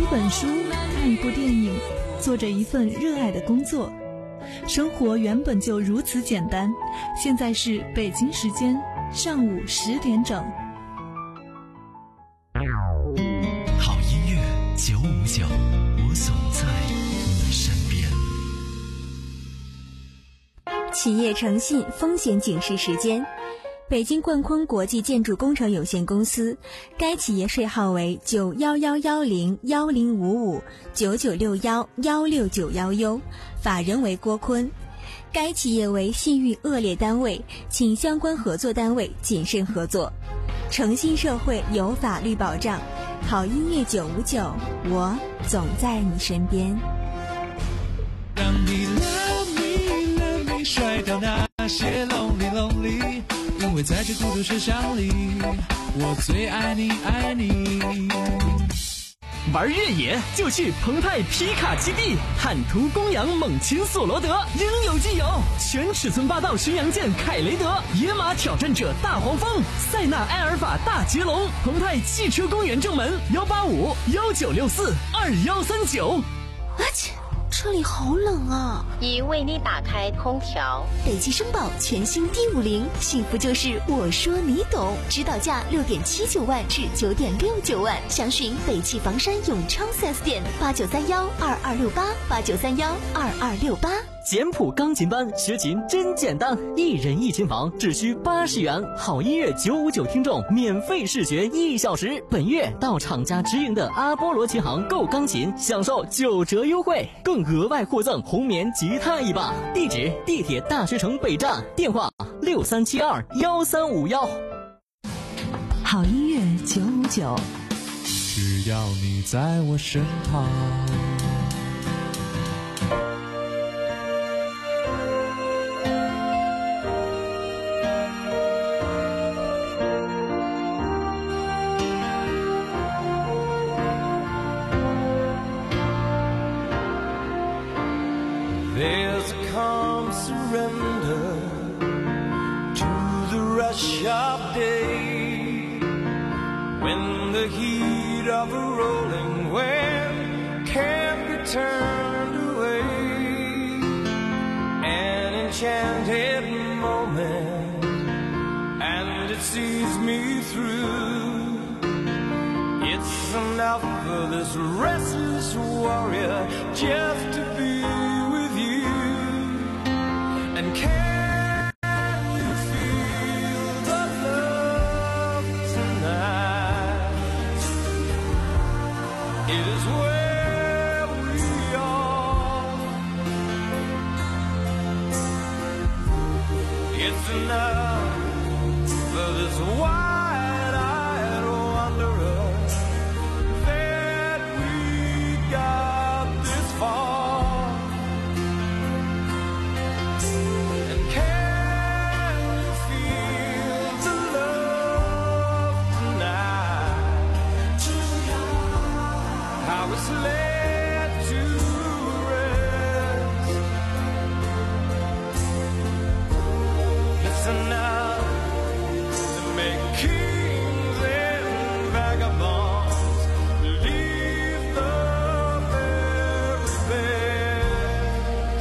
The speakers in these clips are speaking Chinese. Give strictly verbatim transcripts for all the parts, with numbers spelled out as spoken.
一本书，看一部电影，做着一份热爱的工作。生活原本就如此简单。现在是北京时间上午十点整。 好音乐九五九，我总在你身边。 企业诚信风险警示时间。北京冠坤国际建筑工程有限公司，该企业税号为九幺幺幺零幺零五五九九六幺幺六九幺 U， 法人为郭坤。该企业为信誉恶劣单位，请相关合作单位谨慎合作。诚信社会有法律保障，好音乐九五九，我总在你身边。 让你 love me love me 甩掉那些 lonely lonely，因为在这孤独世上里，我最爱你爱你。 玩越野就去澎湃皮卡基地，坦途公羊猛禽索罗德，应有尽有。全尺寸霸道巡洋舰凯雷德，野马挑战者大黄蜂，塞纳埃尔法大捷龙。澎湃汽车公园正门幺八五幺九六四二幺三九。 啊切！车里好冷啊！ 已为你打开空调。 北汽绅宝全新 D 五零，幸福就是我说你懂，指导价六点七九万至九点六九万，详询北汽房山永昌 四 S 店八九三幺二二六八八九三幺二二六八。 简谱钢琴班学琴真简单，一人一琴房只需八十元，好音乐九五九听众免费试学一小时。本月到厂家直营的阿波罗琴行购钢琴，享受九折优惠，更额外获赠红棉吉他一把。地址：地铁大学城北站，电话六三七二幺三五幺。 好音乐九五九， 只要你在我身旁。 There's a calm surrender to the rush of day, when the heat of a rolling wave can't be turned away. An enchanted moment, and it sees me through. It's enough for this restless warrior just to be with you. And can you feel the love tonight? It is where we are. It's enough for this wide-eyed wanderer that we got this far. And can you feel the love tonight? How it's led to rest. It's enough to make kings and vagabonds leave the very best.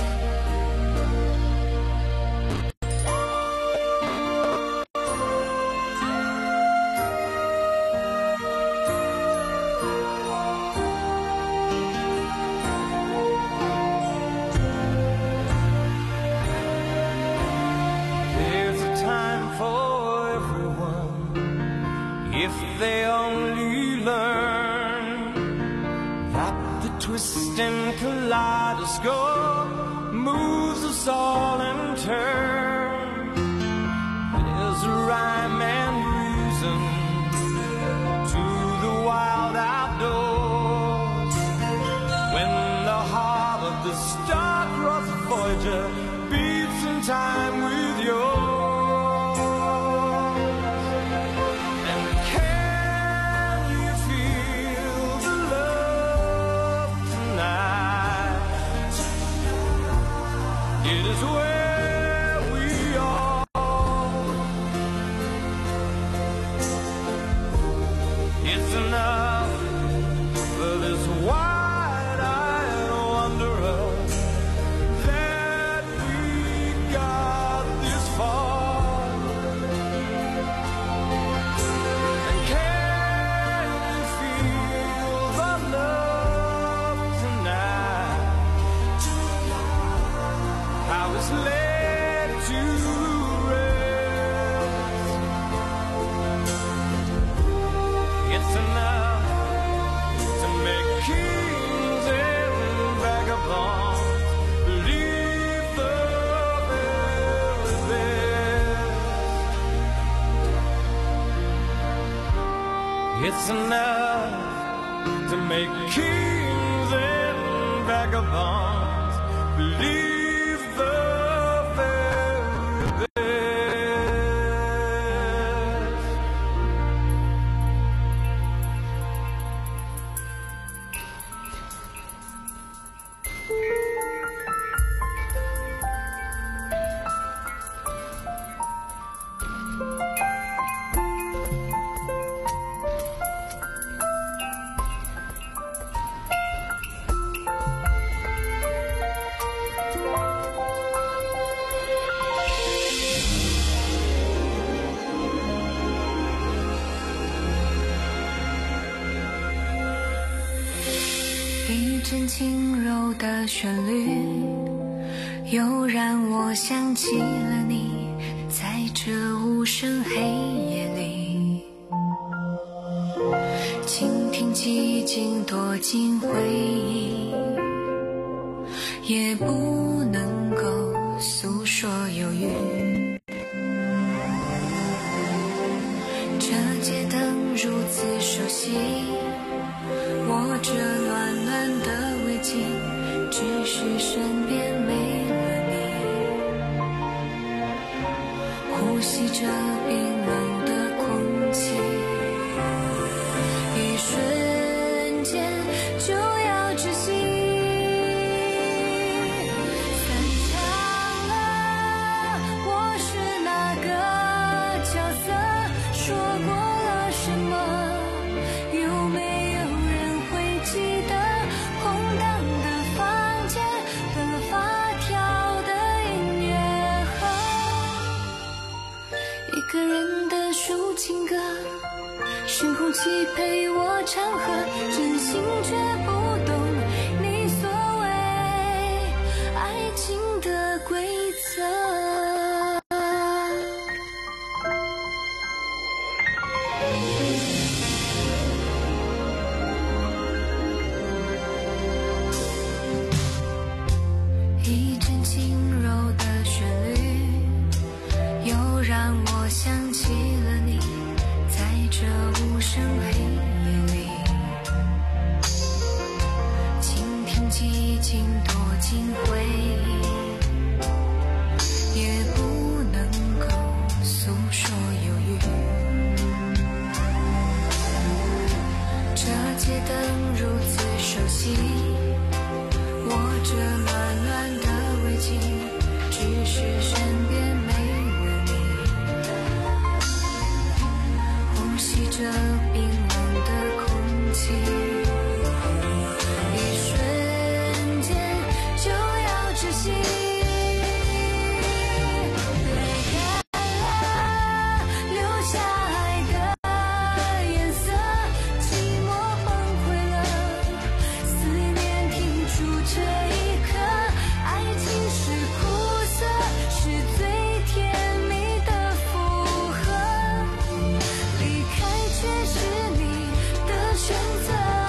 There's a time for everyone, if they only learn that the twisting kaleidoscope moves us all in turn. There's a rhyme and reason to the wild outdoors, when the heart of the star-crossed Voyager beats in time with yours. And can you feel the love tonight? It is where enough to make kings and vagabonds leave the very best. It's enough to make kings and vagabonds believe the very best. 一阵轻柔的旋律，又让我想起了你，在这无声黑夜里，倾听寂静躲进回忆，也不能够诉说忧郁。这街灯如此熟悉，握着暖暖的围巾，只是身边没了你，呼吸着冰冷的空气，一瞬间就要窒息。散场了，我是哪个角色？说过了什么？有没有人会记得空荡的房间，断了发条的音乐盒，一个人的抒情歌，是空气陪我唱和，真心却不懂你所谓爱情的规则。一阵轻柔的旋律，又让我想起了你，在这无声黑夜里，倾听寂静躲进回忆，也不能够诉说忧郁。这街灯如此熟悉，握着暖暖的围巾，只是身边没了你，呼吸着冰冷的空气，一瞬间就要窒息。泪干了，流下爱的颜色，寂寞崩溃了，思念停住这一刻，爱情是苦涩，是最甜蜜的负荷，离开却是你的选择。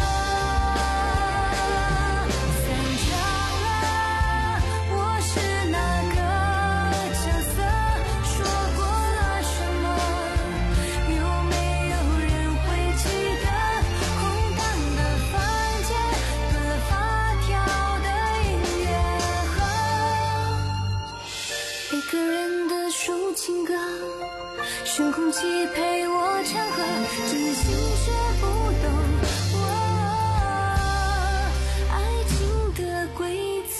散场了，我是哪个角色？说过了什么？有没有人会记得空荡的房间，断了发条的音乐盒，一个人的抒情歌，是空气陪我唱和，真心却不懂我爱情的规则。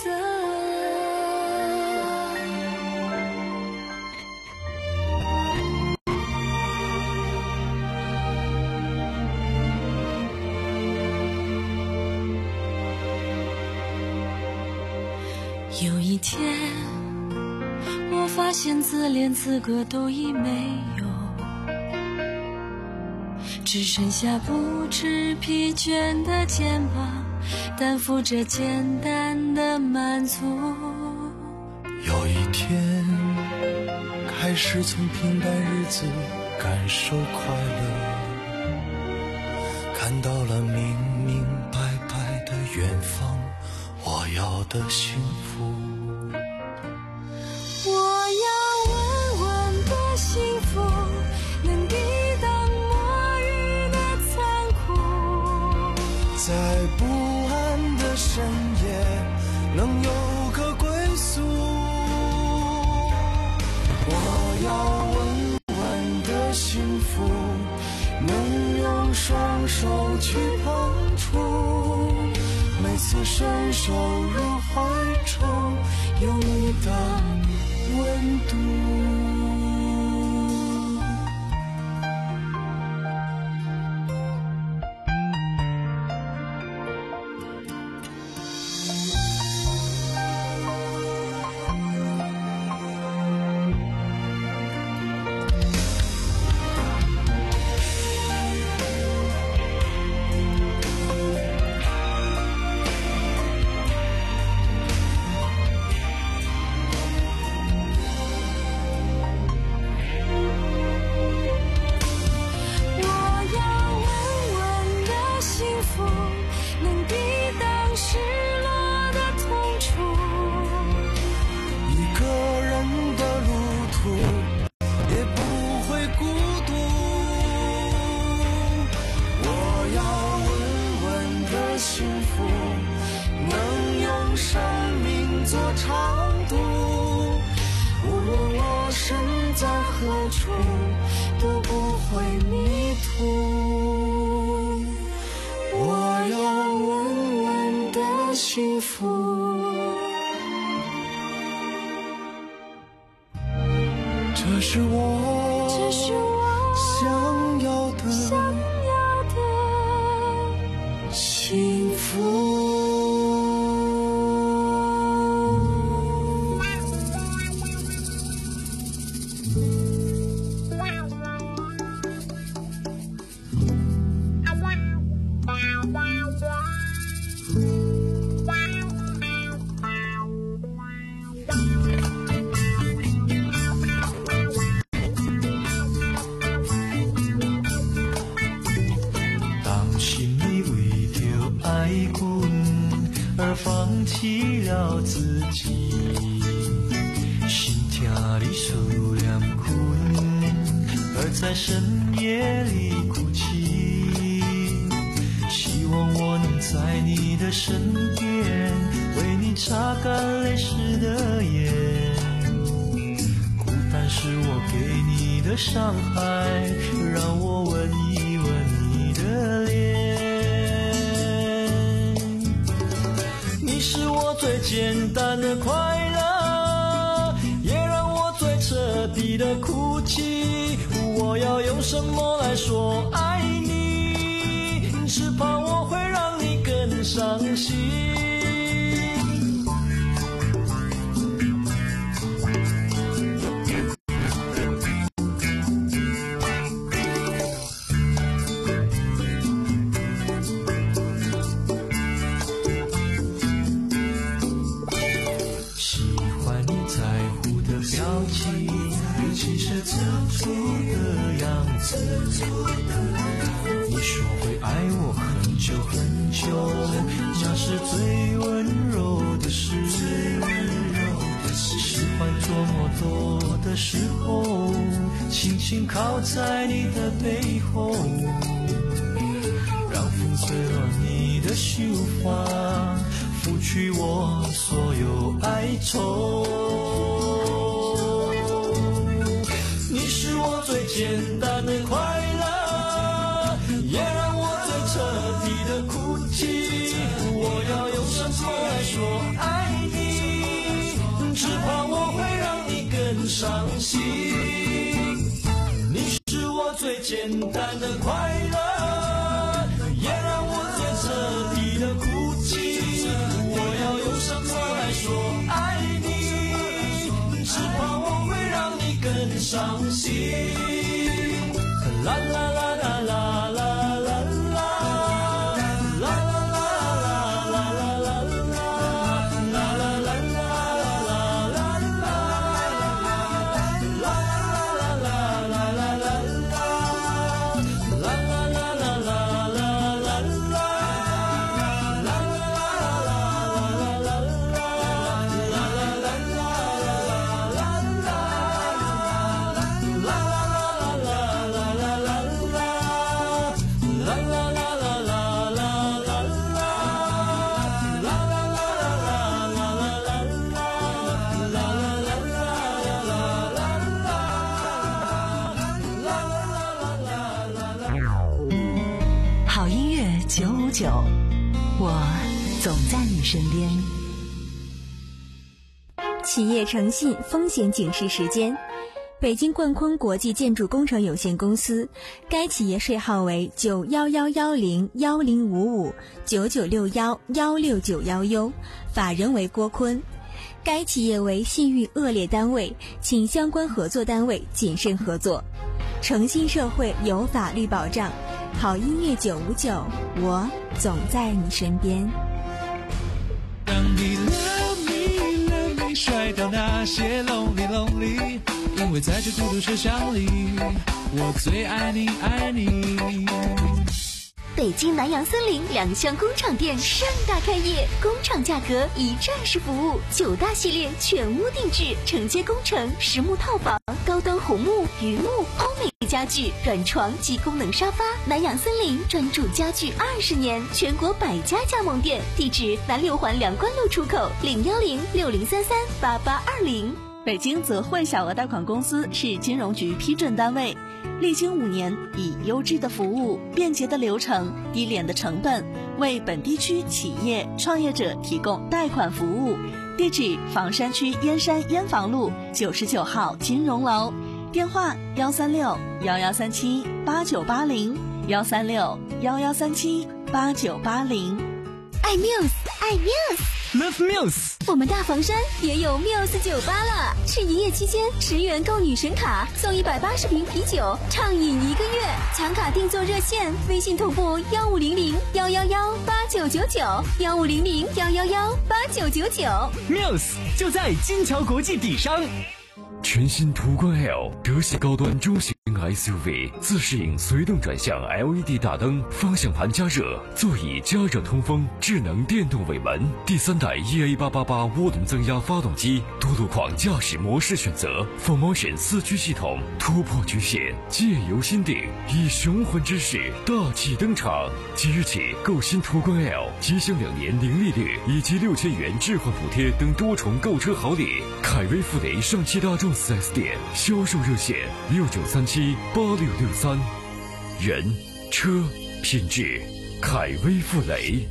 有一天，我发现自怜资格都已没有，只剩下不知疲倦的肩膀，担负着简单的满足。 有一天，开始从平淡日子感受快乐， 看到了明明白白的远方，我要的幸福。 我要稳稳的幸福，能抵挡末日的残酷， 在不安的深夜能有个归宿。我要稳稳的幸福，能用双手去碰触，每次伸手入怀中有你的温度。 都不会迷途。我要稳稳的幸福， 这是我， 这是我想要的， 想要的幸福。 放弃了自己，心跳里受凉困，而在深夜里哭泣。希望我能在你的身边，为你擦干泪湿的眼。孤单是我给你的伤害，让我吻一吻你的脸。你是我最简单的快乐，也让我最彻底的哭泣。我要用什么来说爱你？只怕我会让你更伤心。你说会爱我很久很久，那是最温柔的事。喜欢做梦多的时候，轻轻靠在你的背后，让风吹乱你的秀发，拂去我所有哀愁。你是我最简单的快乐，也让我最彻底的哭泣。我要用什么来说爱你？只怕我会让你更伤心。你是我最简单的快乐，也让我最彻底的哭泣。我要用什么来说爱你？只怕我会让你更伤心。啦啦啦啦啦啦啦啦，啦啦啦啦啦啦啦啦，啦啦啦啦啦啦啦，啦啦啦啦啦啦啦，啦啦。 九五九，我总在你身边。 企业诚信风险警示时间。北京冠坤国际建筑工程有限公司，该企业税号为九幺幺幺零幺零五五九九六幺幺六九幺 U， 法人为郭坤。该企业为信誉恶劣单位，请相关合作单位谨慎合作。诚信社会有法律保障，好音乐九五九，我总在你身边。 让你 love me love me 甩掉那些 lonely lonely， 因为在这孤独车厢里，我最爱你爱你。 北京南阳森林两厢工厂店盛大开业，工厂价格一站式服务，九大系列全屋定制，承接工程、实木套房、高端红木、榆木、欧美家具、软床及功能沙发。南阳森林专注家具二十年，全国百家加盟店，地址南六环梁关路出口，零幺零六零三三八八二零。 北京泽汇小额贷款公司是金融局批准单位，历经五年，以优质的服务、便捷的流程、低廉的成本，为本地区企业创业者提供贷款服务。地址：房山区燕山燕房路九十九号金融楼，电话：幺三六幺幺三七八九八零幺三六幺幺三七八九八零。 爱 Muse， 爱 Muse。Love Muse， 我们大房山也有 Muse 酒吧了。是营业期间，十元购女神卡，送一百八十瓶啤酒，畅饮一个月。抢卡订座热线：微信同步幺五零零幺幺幺八九九九，幺五零零幺幺幺八九九九。 Muse 就在金桥国际底商。 全新途观 L 德系高端中型 S U V， 自适应随动转向 L E D 大灯，方向盘加热，座椅加热通风，智能电动尾门，第三代 E A 八八八涡轮增压发动机，多路况驾驶模式选择 ，four motion 四驱系统，突破局限，借由心定，以雄浑之势大气登场。即日起购新途观 L， 即享两年零利率以及六千元置换补贴等多重购车好礼。凯威富雷上汽大众四 S 店销售热线六九三七八六六三，人车品质，凯威富雷。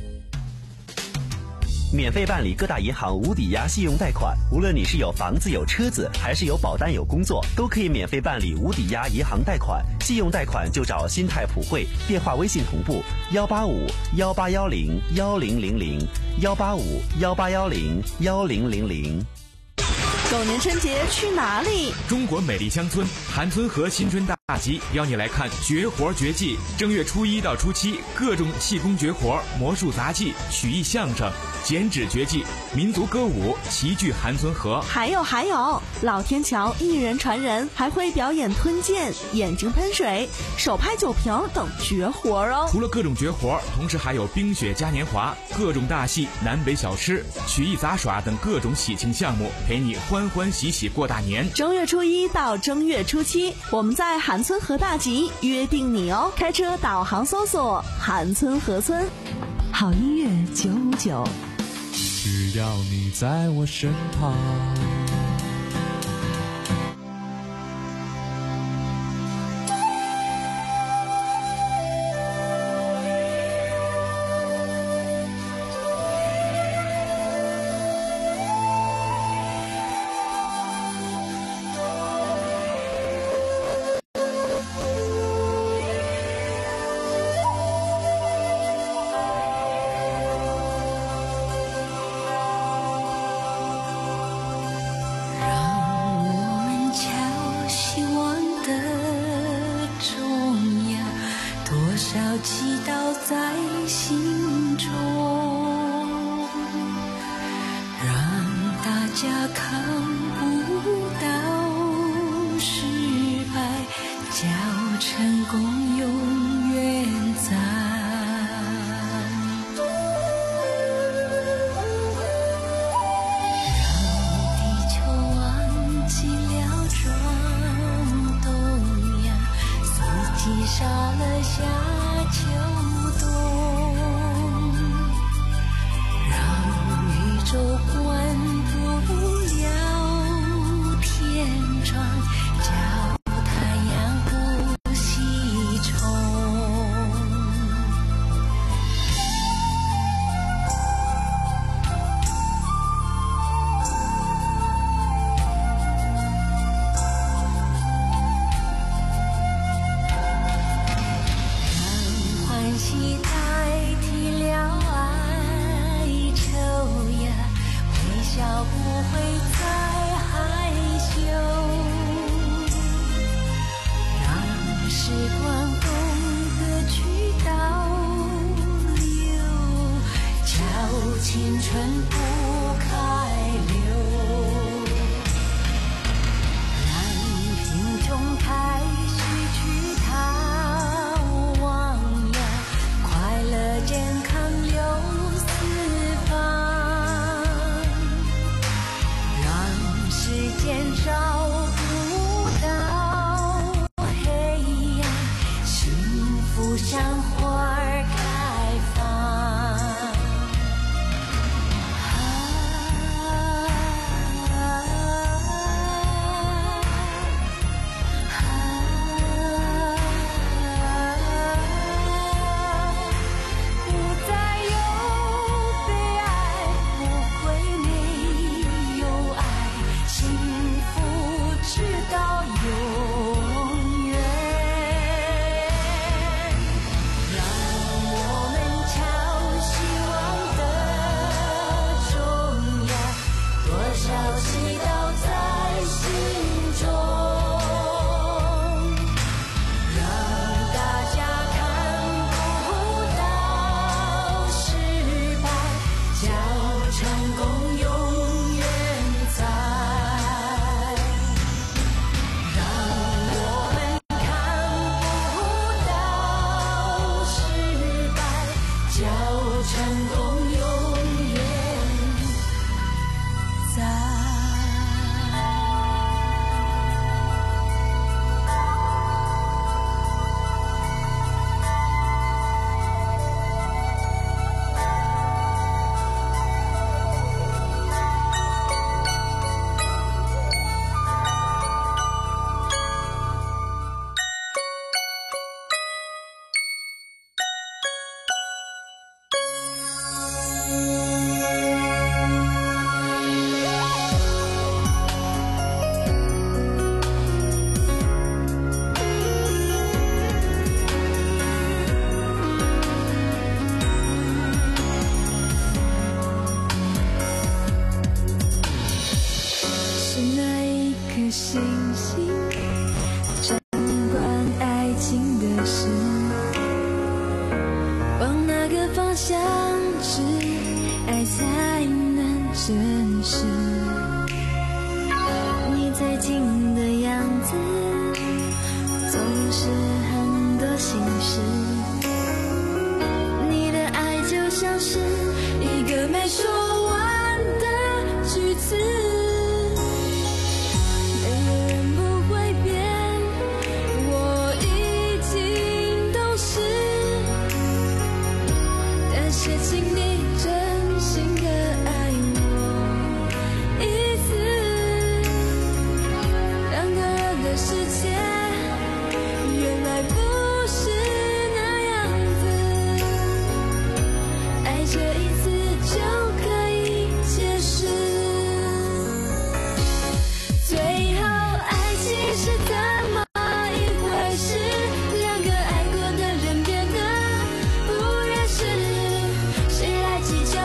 免费办理各大银行无抵押信用贷款，无论你是有房子有车子，还是有保单有工作，都可以免费办理无抵押银行贷款。信用贷款就找新泰普惠，电话微信同步幺八五幺八幺零幺零零零幺八五幺八幺零幺零零零。 狗年春节去哪里？ 中国美丽乡村韩村河新春大集邀你来看绝活绝技。正月初一到初七，各种气功绝活、魔术杂技、曲艺相声、剪纸绝技、民族歌舞齐聚韩村河。 还有还有，老天桥一人传人还会表演吞剑、眼睛喷水、手拍酒瓶等绝活哦。 除了各种绝活，同时还有冰雪嘉年华、各种大戏、南北小吃、曲艺杂耍等各种喜庆项目，陪你欢欢喜喜过大年。 正月初一到正月初七，我们在韩村河大集约定你哦。开车导航搜索韩村河村。 好音乐九五九， 只要你在我身旁。 祈祷在心中，让大家看不到失败，叫成功永远在。让地球忘记了转动呀，四季杀了夏秋冬，让宇宙管不了青春不开柳，让贫穷开始去逃亡呀，快乐健康流四方，让时间照不到黑呀，幸福像花儿开放。 祈求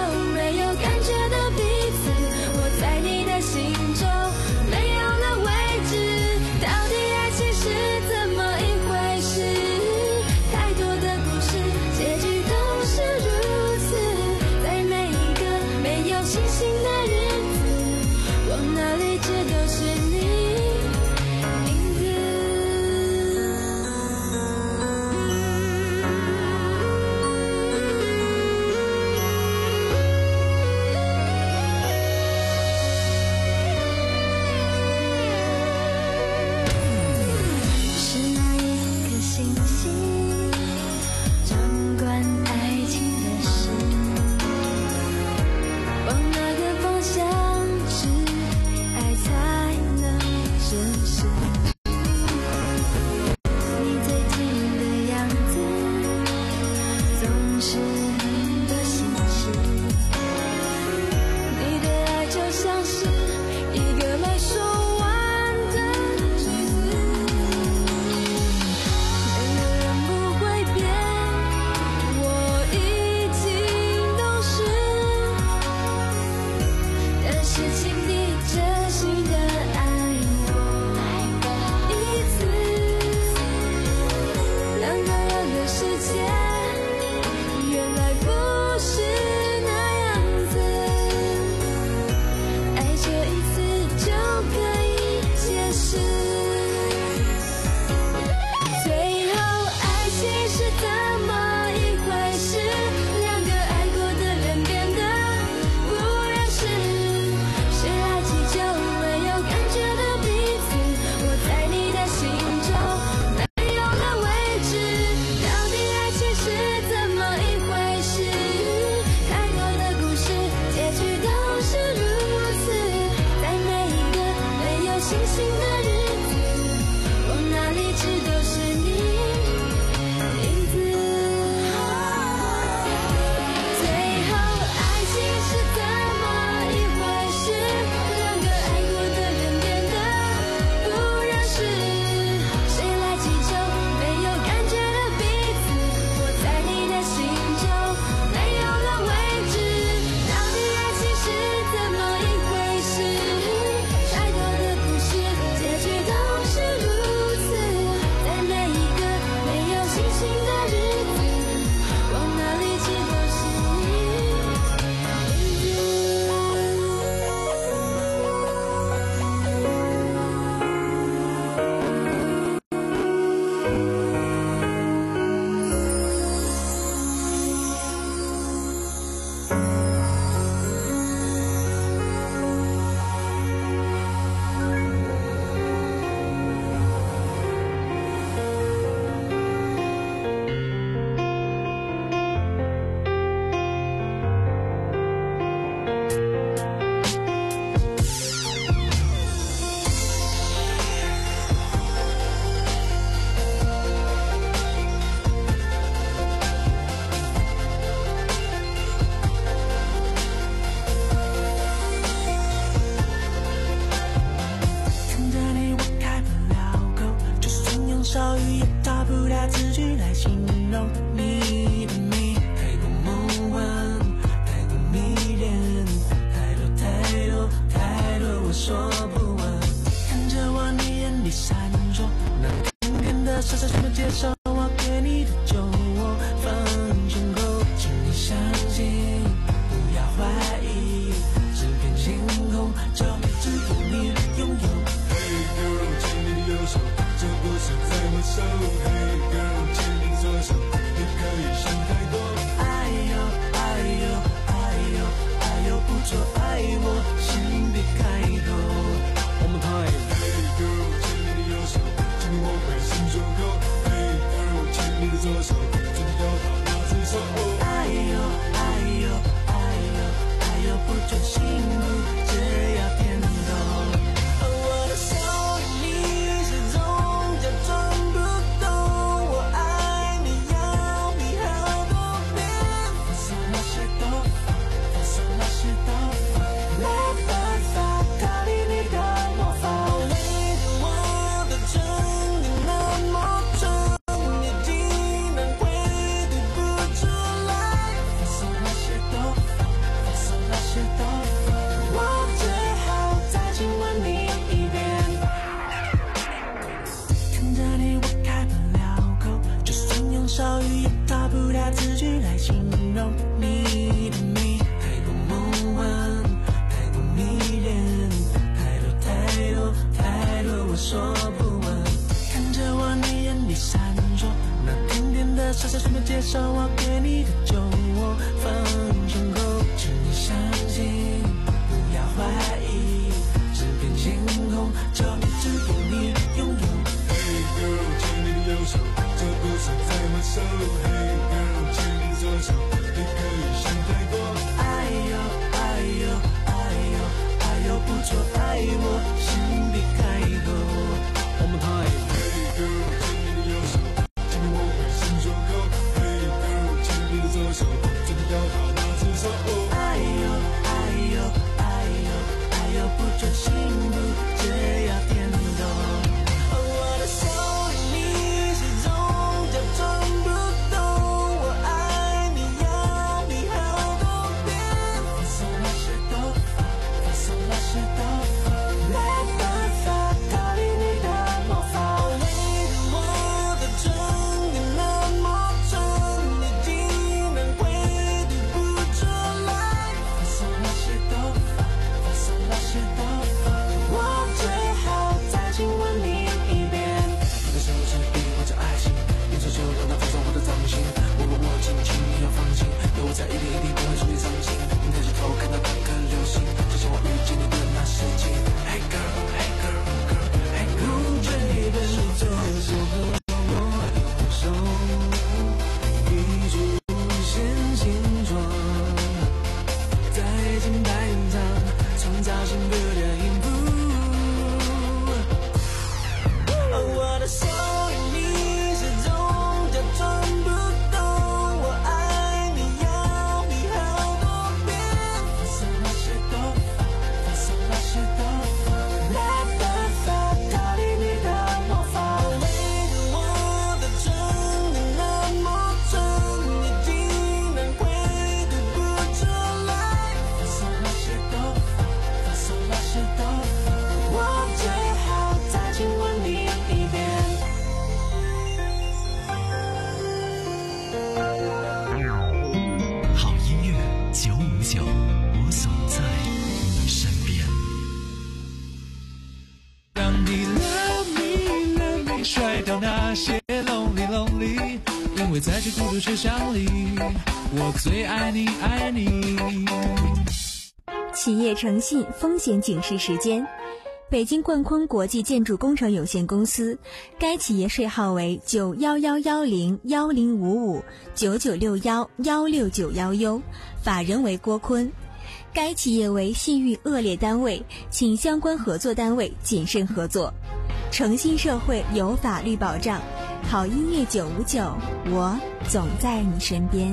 为在这孤独车厢里，我最爱你爱你。 企业诚信风险警示时间。北京冠坤国际建筑工程有限公司，该企业税号为九幺幺幺零幺零五五九九六幺幺六九幺 U， 法人为郭坤。该企业为信誉恶劣单位，请相关合作单位谨慎合作。诚信社会有法律保障，好音乐九五九，我总在你身边。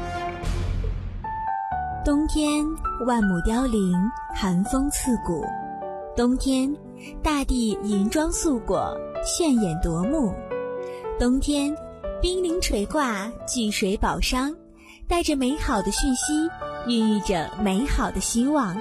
冬天万亩凋零，寒风刺骨。冬天，大地银装素裹，炫眼夺目。冬天，冰凌垂挂，聚水保墒，带着美好的讯息，孕育着美好的希望。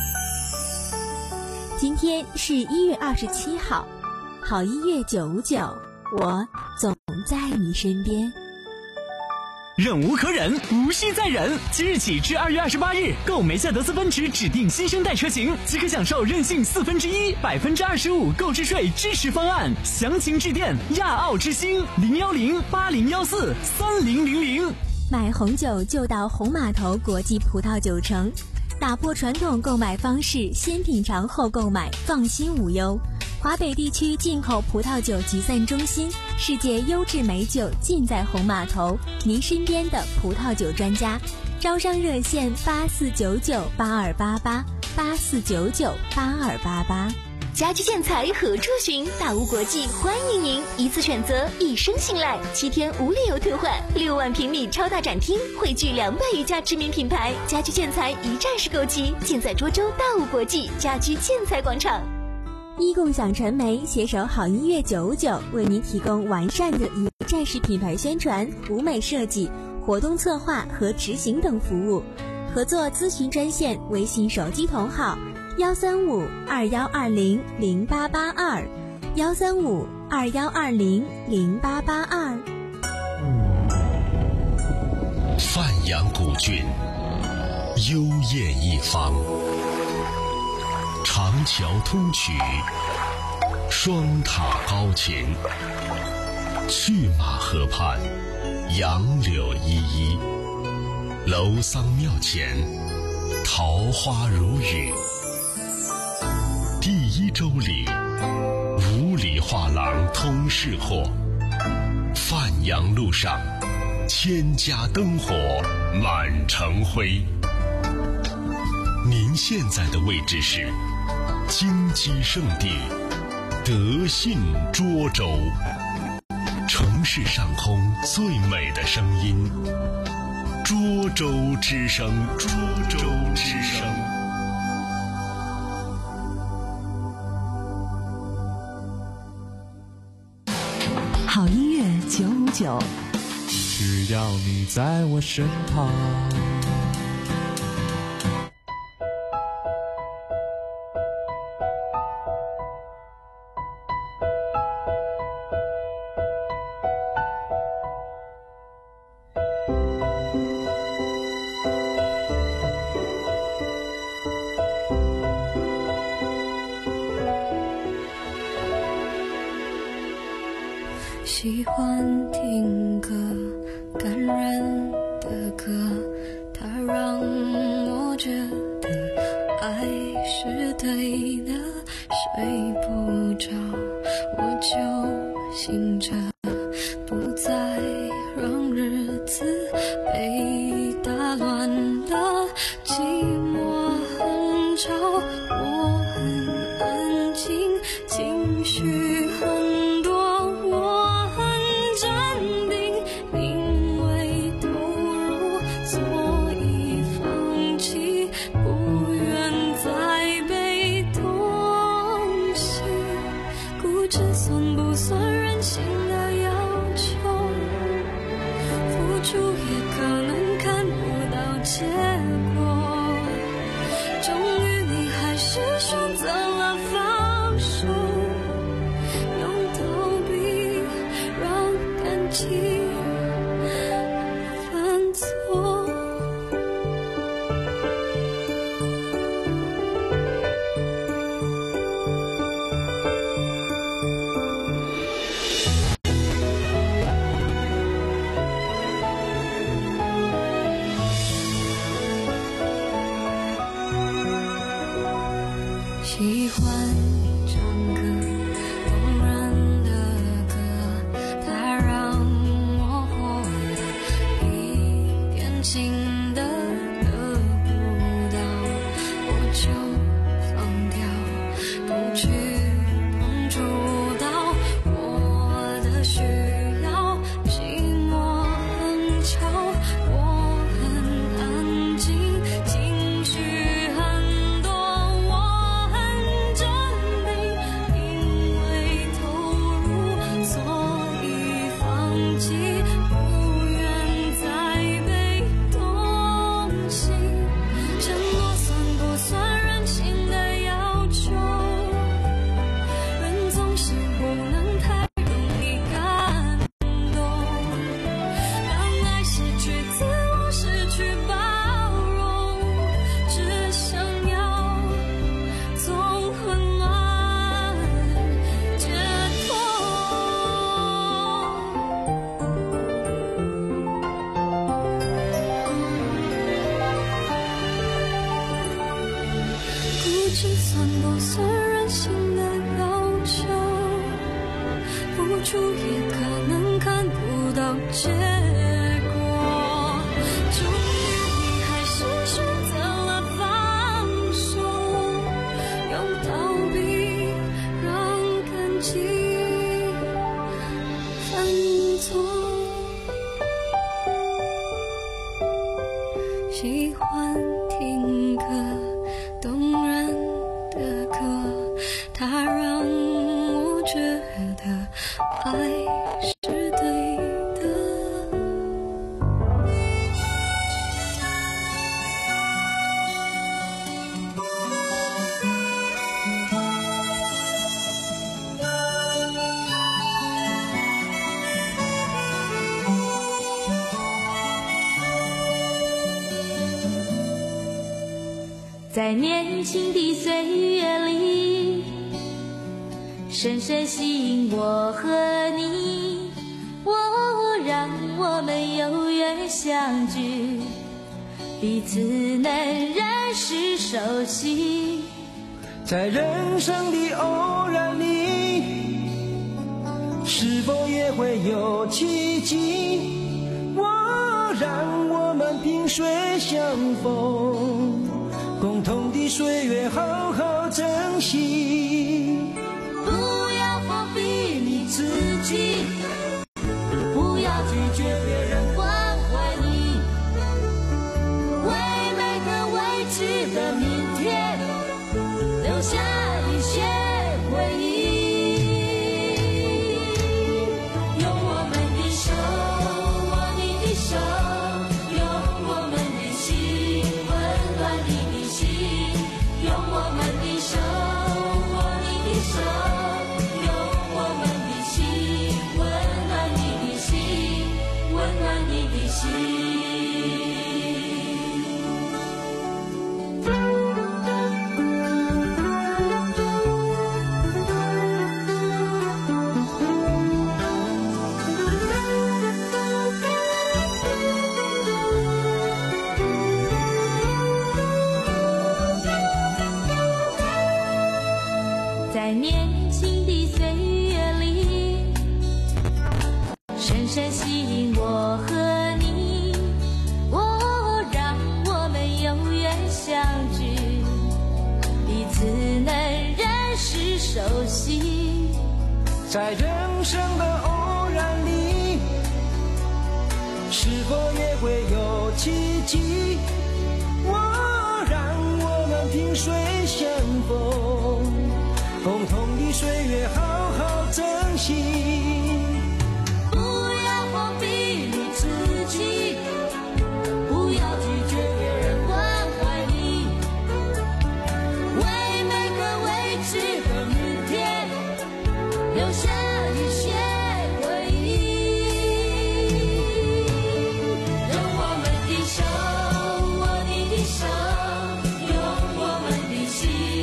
今天是一月二十七号，好音乐九五九，我总在你身边。 忍无可忍，无需再忍。即日起至二月二十八日，购梅赛德斯奔驰指定新生代车型，即可享受任性四分之一、百分之二十五购置税支持方案。详情致电亚奥之星零幺零八零幺四三零零零。 买红酒就到红码头国际葡萄酒城，打破传统购买方式，先品尝后购买，放心无忧。华北地区进口葡萄酒集散中心，世界优质美酒尽在红码头，您身边的葡萄酒专家。招商热线八四九九八二八八八四九九八二八八。 家居建材何处寻？大屋国际欢迎您，一次选择，一生信赖，七天无理由退换，六万平米超大展厅，汇聚两百余家知名品牌，家居建材一站式购齐，尽在涿州大屋国际家居建材广场。 一共享传媒携手好音乐九五九，为您提供完善的一站式品牌宣传、舞美设计、活动策划和执行等服务。合作咨询专线：微信手机同号幺三五二幺二零零八八二，幺三五二幺二零零八八二。 范阳古郡，幽艳一方。长桥通衢，双塔高擎，去马河畔，杨柳依依，楼桑庙前，桃花如雨。第一周里，五里画廊通市货，范阳路上，千家灯火满城辉。您现在的位置是金鸡圣地德信涿州，城市上空最美的声音，涿州之声，涿州之声。 好音乐九五九， 只要你在我身旁。 喜欢听歌，感人的歌，它让我觉得爱是对的，睡不着我就醒着，不再让日子被打乱了，寂寞很吵，我很安静，情绪很多，我很坚定，因为投入所以放弃，不愿再被痛惜。固执算不算任性的要求？付出也可能看不到结果。 喜欢唱歌，动人的歌，它让我活得一点情的得不到，我就放掉，不去碰触到我的需要。寂寞很吵，我很安静，情绪很多，我很镇定，因为投入，所以放弃，不愿再被动心。承诺算不算任性的要求？人总是不能太容易感动，让爱失去自我，失去包容，只想要从混乱解脱。固执算不算任性的要求？付出也可能看不到结果，终于你还是选择了放手，用逃避让感情犯错。喜欢听歌，动人的歌，它让我觉得爱是对的。 在年轻的岁月里，深深吸引我和你，我让我们有缘相聚，彼此能认识熟悉。 在人生的偶然里，是否也会有奇迹？我让我们萍水相逢，共同的岁月好好珍惜。 不要封闭你自己，不要拒绝别人关怀你，为每个未知的明天留下一些回忆。用我们的手握你的手，用我们的心温暖你的心，用我们的手握你的手，用我们的心温暖你的心，温暖你的心。在年轻的岁月里，深深吸引我和你，我让我们有缘相聚，彼此能认识熟悉。 在人生的偶然里，是否也会有奇迹？我让我们萍水相逢，共同的岁月好好珍惜。 不要封闭你自己，不要拒绝别人关怀你，为每个未知的明天留下一些回忆。用我们的手握你的手，用我们的心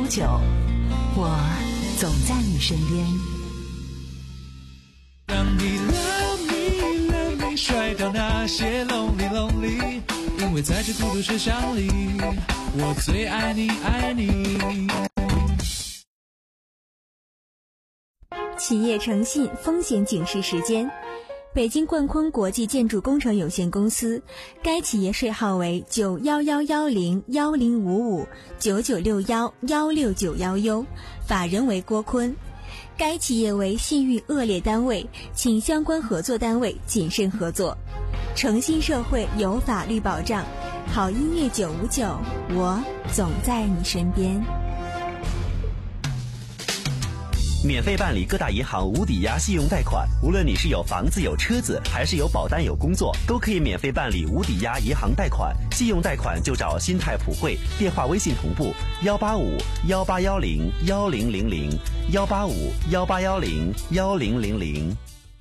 九，我总在你身边。 让你 love me love me 甩掉那些 lonely lonely， 因为在这孤独世上里，我最爱你爱你。 企业诚信风险警示时间。北京冠坤国际建筑工程有限公司，该企业税号为九幺幺幺零幺零五五九九六幺幺六九幺 U， 法人为郭坤。该企业为信誉恶劣单位，请相关合作单位谨慎合作。诚信社会有法律保障，好音乐九五九，我总在你身边。 免费办理各大银行无抵押信用贷款，无论你是有房子有车子，还是有保单有工作，都可以免费办理无抵押银行贷款。信用贷款就找新泰普惠，电话微信同步幺八五幺八幺零幺零零零幺八五幺八幺零幺零零零。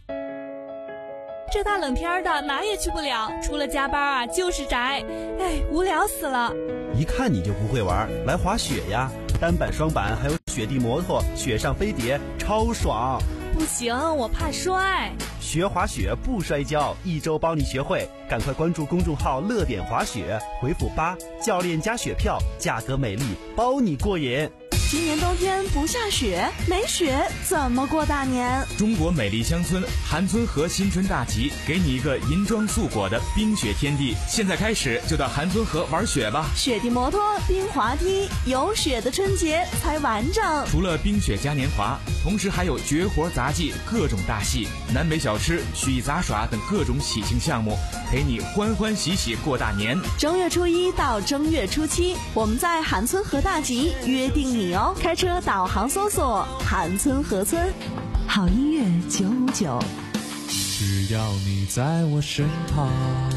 这大冷天的哪也去不了，除了加班啊就是宅，哎，无聊死了。 一看你就不会玩，来滑雪呀！单板、双板，还有雪地摩托、雪上飞碟，超爽！ 不行，我怕摔。 学滑雪不摔跤，一周帮你学会。赶快关注公众号“乐点滑雪”，回复八，教练加雪票，价格美丽，包你过瘾。 今年冬天不下雪，没雪怎么过大年？ 中国美丽乡村韩村河新春大集，给你一个银装素裹的冰雪天地。现在开始就到韩村河玩雪吧！ 雪地摩托、冰滑梯，有雪的春节才完整。 除了冰雪嘉年华，同时还有绝活杂技、各种大戏、南北小吃、曲艺杂耍等各种喜庆项目，陪你欢欢喜喜过大年。 正月初一到正月初七，我们在韩村河大集约定你哦！开车导航搜索韩村河村， 好音乐九五九， 只要你在我身旁。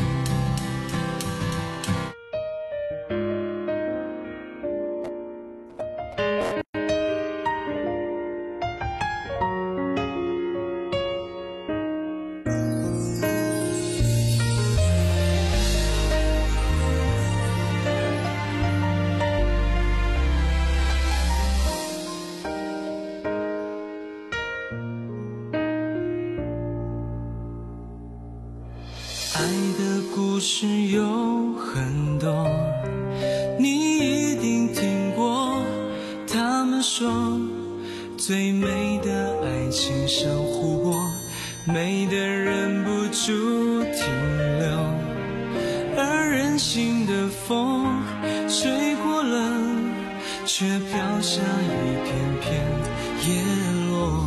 爱的故事有很多，你一定听过。他们说，最美的爱情像湖泊，美得忍不住停留。而任性的风吹过了，却飘下一片片叶落。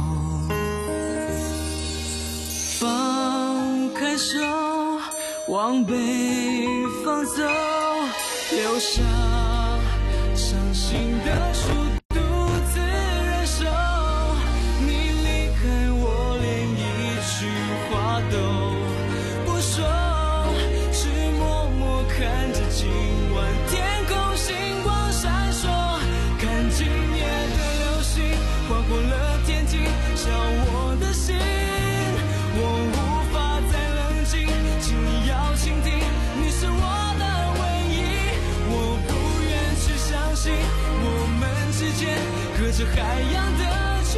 放开手，往北方走，留下伤心的树独自忍受。你离开我，连一句话都不说，只默默看着今晚天空星光闪烁，看今夜的流星划过了天际，像我的心，我无法再冷静，请你要倾听，你是我的唯一。我不愿去相信，我们之间隔着海洋的距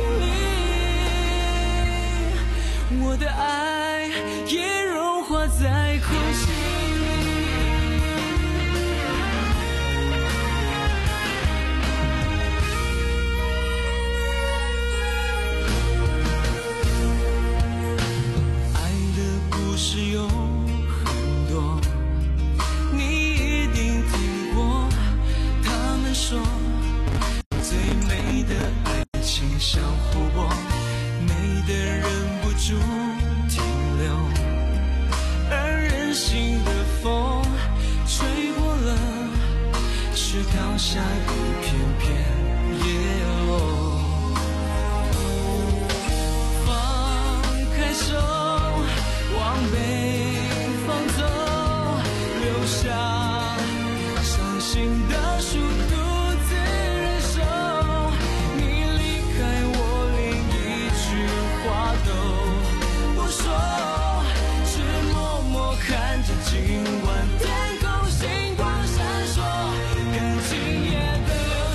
离，我的爱也融化在空气。是有很多，你一定听过。他们说，最美的爱情像湖泊，美得忍不住停留。而任性的风吹过了，却飘下一片片叶落。放开手，往北方走，留下伤心的树独自忍受。你离开我，连一句话都不说，只默默看着今晚天空星光闪烁，看今夜的流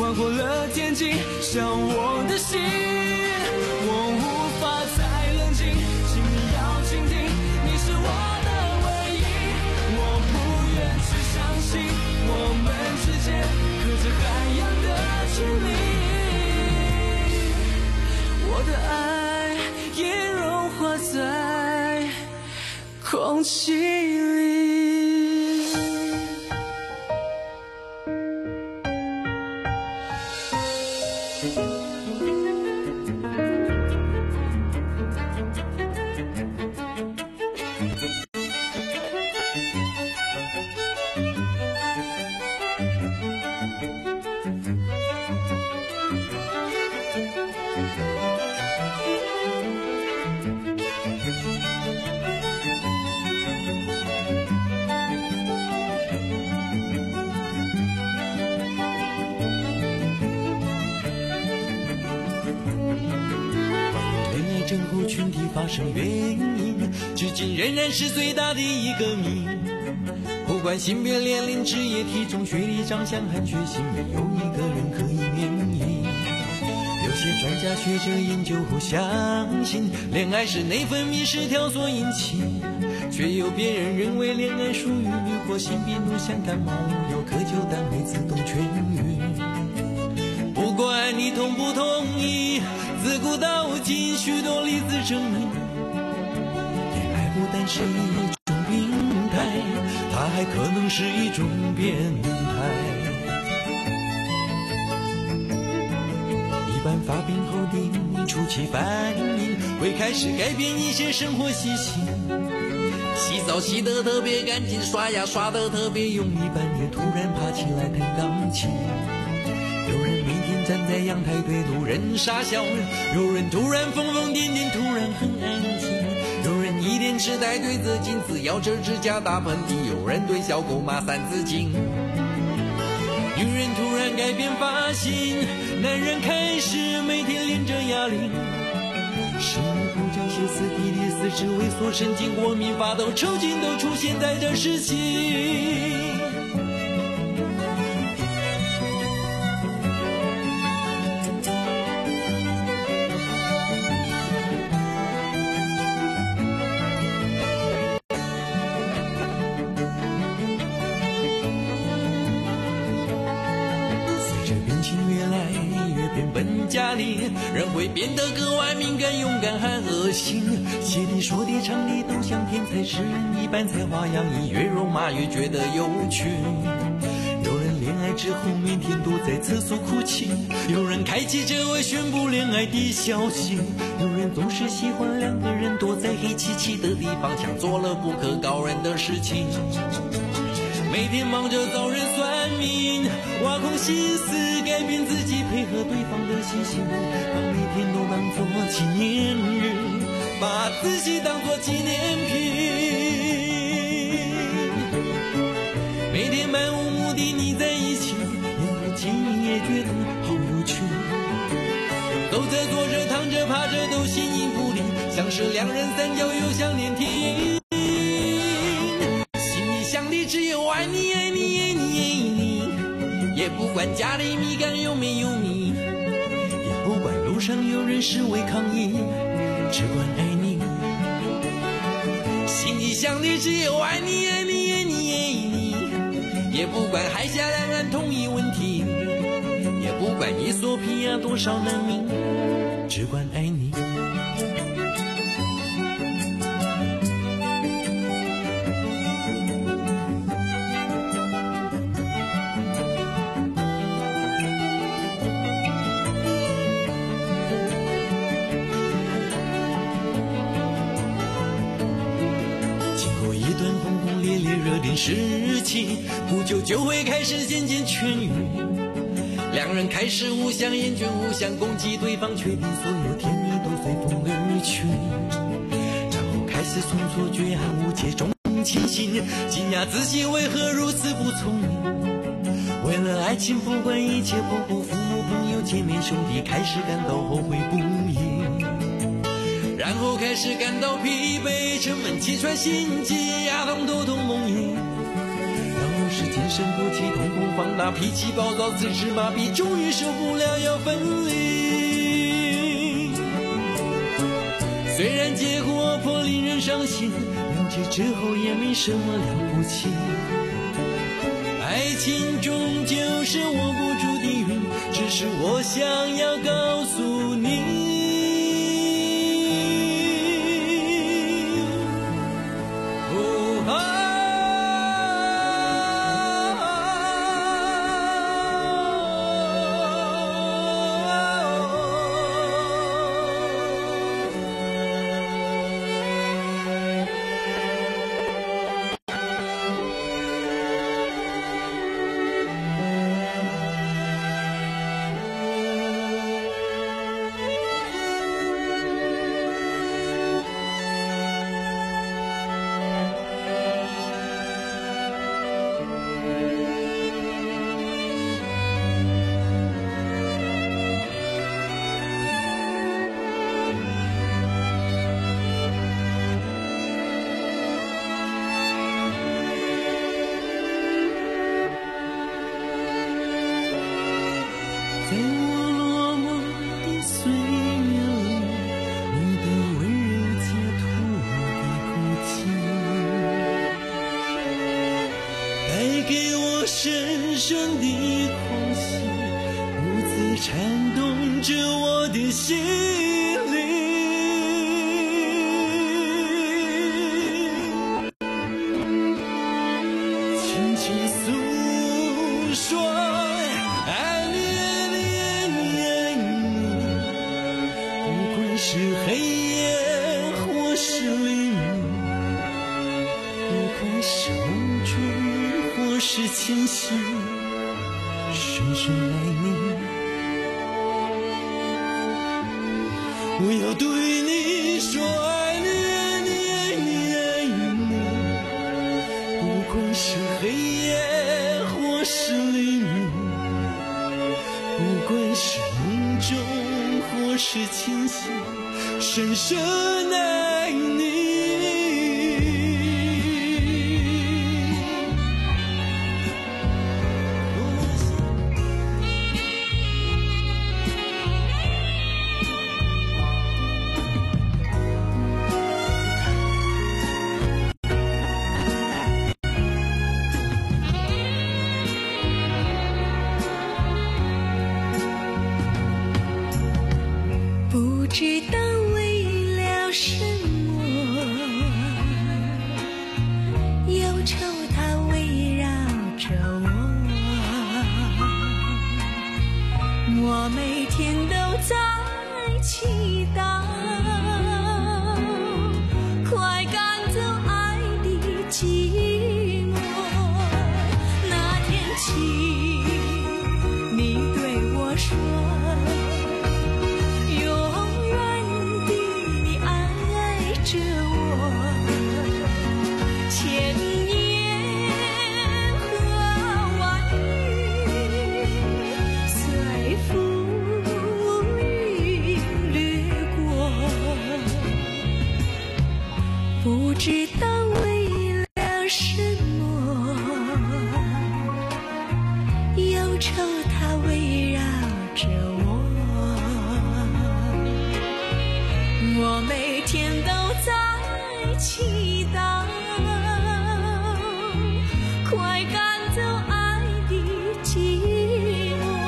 划过了天际，像我的心，我无法再冷静，请你要倾听，你是我的唯一，我不愿去相信我们之间隔着海洋的距离，我的爱也融化在空气里。 症候群体发生原因，至今仍然是最大的一个谜。不管性别、年龄、职业、体重、学历、长相和血型，没有一个人可以免疫。有些专家学者研究后相信，恋爱是内分泌失调所引起，却有别人认为恋爱属于驴或性病毒，像感冒有科救单位自动痊愈。不管你同不同意，自古到今许多例子证明，恋爱不但是一种病态，它还可能是一种变态。一般发病后的初期反应会开始改变一些生活习性，洗澡洗得特别干净，刷牙刷得特别用力，半夜突然爬起来弹钢琴。有人每天站在阳台对路人傻笑，有人突然疯疯癫癫，突然很安静，有人一脸痴呆对着镜子咬着指甲打喷嚏，有人对小狗骂三字经。女人突然改变发型，男人开始每天练着哑铃，是不交歇斯底里、四肢萎缩、神经过敏、发抖、抽筋都出现在这时期。家里人会变得格外敏感、勇敢和恶心，写的说的唱的都像天才诗人一般，才华洋溢，越肉麻越觉得有趣。有人恋爱之后每天躲在厕所哭泣，有人开启这位宣布恋爱的消息，有人总是喜欢两个人躲在黑漆漆的地方，像做了不可告人的事情。每天忙着找人算命，挖空心思改变自己，配合对方的习性，把每天都当作纪念日，把自己当作纪念品。每天漫无目的腻在一起，连不经意也觉得好有趣。走着坐着躺着趴着都形影不离，像是两人三角又像连体。只有爱你爱你爱你爱你，也不管家里米缸有没有米，也不管路上有人示威抗议，只管爱你。心里想的只有爱你爱你爱你爱你，也不管海峡两岸统一问题，也不管伊索比亚多少难民，只管爱你。事情不久就会开始渐渐痊愈，两人开始互相厌倦，互相攻击对方，确定所有甜蜜都随风而去，然后开始从错觉和误解中清醒，惊讶自己为何如此不聪明，为了爱情不管一切，不顾父母朋友姐妹兄弟，开始感到后悔不已，然后开始感到疲惫，沉闷气喘心悸，牙痛头痛梦呓，然后是精神不济，瞳孔放大，脾气暴躁，四肢麻痹，终于受不了要分离。虽然结果颇令人伤心，了解之后也没什么了不起。爱情终究是握不住的云，只是我想要告诉你。在我落寞的岁月里，你的温柔解脱我的孤寂，带给我深深的狂喜，如此颤动着我的心灵。轻轻诉说爱你是黑夜或是黎明，不管是梦中或是清醒，深深爱你。我要对你说爱你爱你爱你爱你，不管是黑夜或是黎明，不管是梦中或是清醒，深深爱你。 不知道为了什么，忧愁它围绕着我，我每天都在祈祷，快赶走爱的寂寞。那天起，你对我说，着我千言和万语，随浮云掠过，不知道为了什么，忧愁它围绕着我，我每天都在祈祷，快赶走爱的寂寞。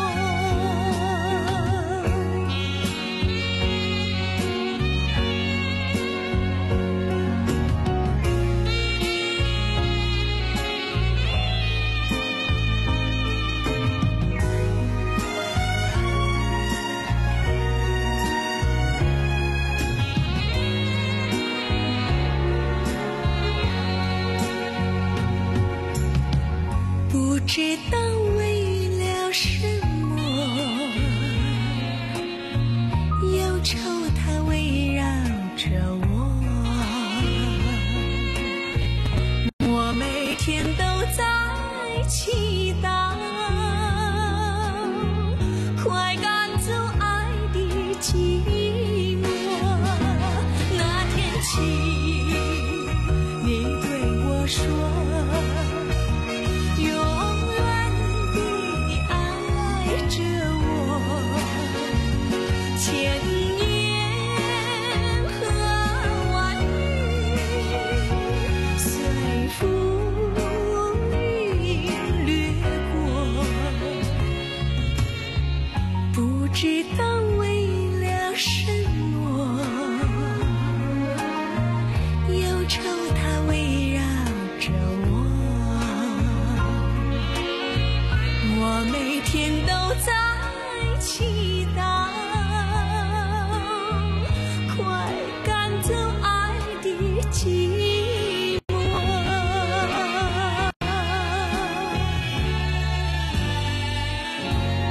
不知道为了什么，忧愁它围绕着我，我每天都在祈祷，快赶走爱的寂寞。那天起，你对我说， 知道